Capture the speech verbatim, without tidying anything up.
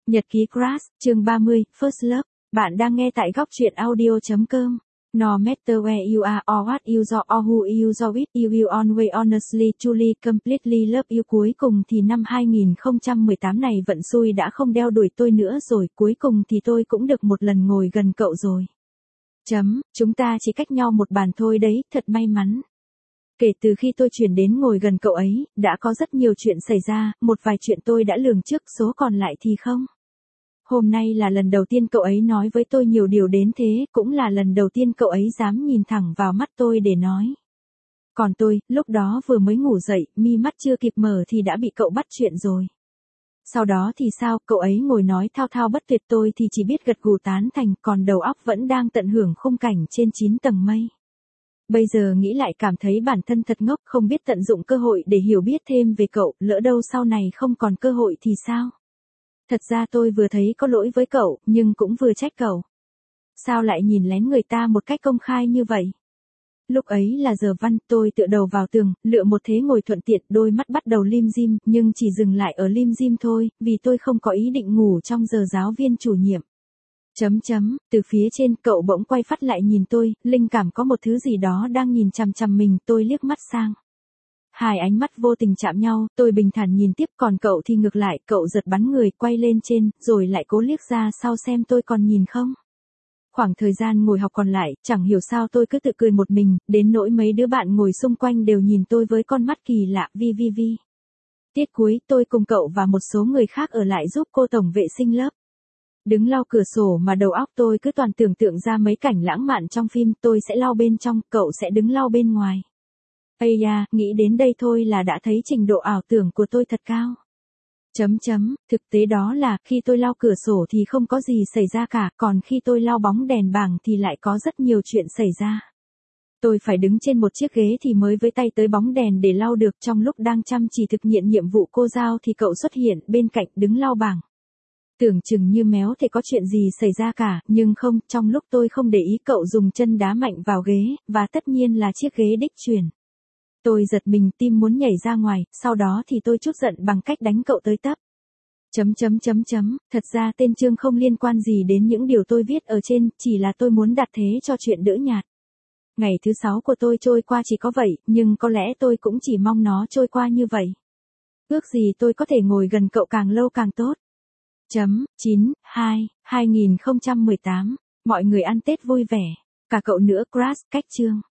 Nhật ký Crush, chương ba mươi, First Love. Bạn đang nghe tại góc truyện audio chấm com. No matter where you are or what you do or who you are with, you will always honestly, truly, completely love you. Cuối cùng thì năm hai không một tám này vận xui đã không đeo đuổi tôi nữa rồi, cuối cùng thì tôi cũng được một lần ngồi gần cậu rồi. Chấm, chúng ta chỉ cách nhau một bàn thôi đấy, thật may mắn. Kể từ khi tôi chuyển đến ngồi gần cậu ấy, đã có rất nhiều chuyện xảy ra, một vài chuyện tôi đã lường trước, số còn lại thì không. Hôm nay là lần đầu tiên cậu ấy nói với tôi nhiều điều đến thế, cũng là lần đầu tiên cậu ấy dám nhìn thẳng vào mắt tôi để nói. Còn tôi, lúc đó vừa mới ngủ dậy, mi mắt chưa kịp mở thì đã bị cậu bắt chuyện rồi. Sau đó thì sao, cậu ấy ngồi nói thao thao bất tuyệt, tôi thì chỉ biết gật gù tán thành, còn đầu óc vẫn đang tận hưởng khung cảnh trên chín tầng mây. Bây giờ nghĩ lại cảm thấy bản thân thật ngốc, không biết tận dụng cơ hội để hiểu biết thêm về cậu, lỡ đâu sau này không còn cơ hội thì sao? Thật ra tôi vừa thấy có lỗi với cậu, nhưng cũng vừa trách cậu. Sao lại nhìn lén người ta một cách công khai như vậy? Lúc ấy là giờ văn, tôi tựa đầu vào tường, lựa một thế ngồi thuận tiện, đôi mắt bắt đầu lim dim, nhưng chỉ dừng lại ở lim dim thôi, vì tôi không có ý định ngủ trong giờ giáo viên chủ nhiệm. Chấm chấm, từ phía trên cậu bỗng quay phát lại nhìn tôi, linh cảm có một thứ gì đó đang nhìn chằm chằm mình, tôi liếc mắt sang. Hai ánh mắt vô tình chạm nhau, tôi bình thản nhìn tiếp, còn cậu thì ngược lại, cậu giật bắn người, quay lên trên, rồi lại cố liếc ra sau xem tôi còn nhìn không. Khoảng thời gian ngồi học còn lại, chẳng hiểu sao tôi cứ tự cười một mình, đến nỗi mấy đứa bạn ngồi xung quanh đều nhìn tôi với con mắt kỳ lạ, vi vi vi. Tiết cuối, tôi cùng cậu và một số người khác ở lại giúp cô tổng vệ sinh lớp. Đứng lau cửa sổ mà đầu óc tôi cứ toàn tưởng tượng ra mấy cảnh lãng mạn trong phim, tôi sẽ lau bên trong, cậu sẽ đứng lau bên ngoài. Ây da, nghĩ đến đây thôi là đã thấy trình độ ảo tưởng của tôi thật cao. Chấm chấm, thực tế đó là, khi tôi lau cửa sổ thì không có gì xảy ra cả, còn khi tôi lau bóng đèn bảng thì lại có rất nhiều chuyện xảy ra. Tôi phải đứng trên một chiếc ghế thì mới với tay tới bóng đèn để lau được, trong lúc đang chăm chỉ thực hiện nhiệm vụ cô giao thì cậu xuất hiện bên cạnh đứng lau bảng. Tưởng chừng như méo thể có chuyện gì xảy ra cả, nhưng không, trong lúc tôi không để ý cậu dùng chân đá mạnh vào ghế, và tất nhiên là chiếc ghế đích truyền. Tôi giật mình, tim muốn nhảy ra ngoài, sau đó thì tôi trút giận bằng cách đánh cậu tới tấp. Chấm chấm chấm chấm, thật ra tên chương không liên quan gì đến những điều tôi viết ở trên, chỉ là tôi muốn đặt thế cho chuyện đỡ nhạt. Ngày thứ sáu của tôi trôi qua chỉ có vậy, nhưng có lẽ tôi cũng chỉ mong nó trôi qua như vậy. Ước gì tôi có thể ngồi gần cậu càng lâu càng tốt. Chấm, chín, hai, hai nghìn không trăm mười tám, mọi người ăn Tết vui vẻ, cả cậu nữa. Crush, cách chương.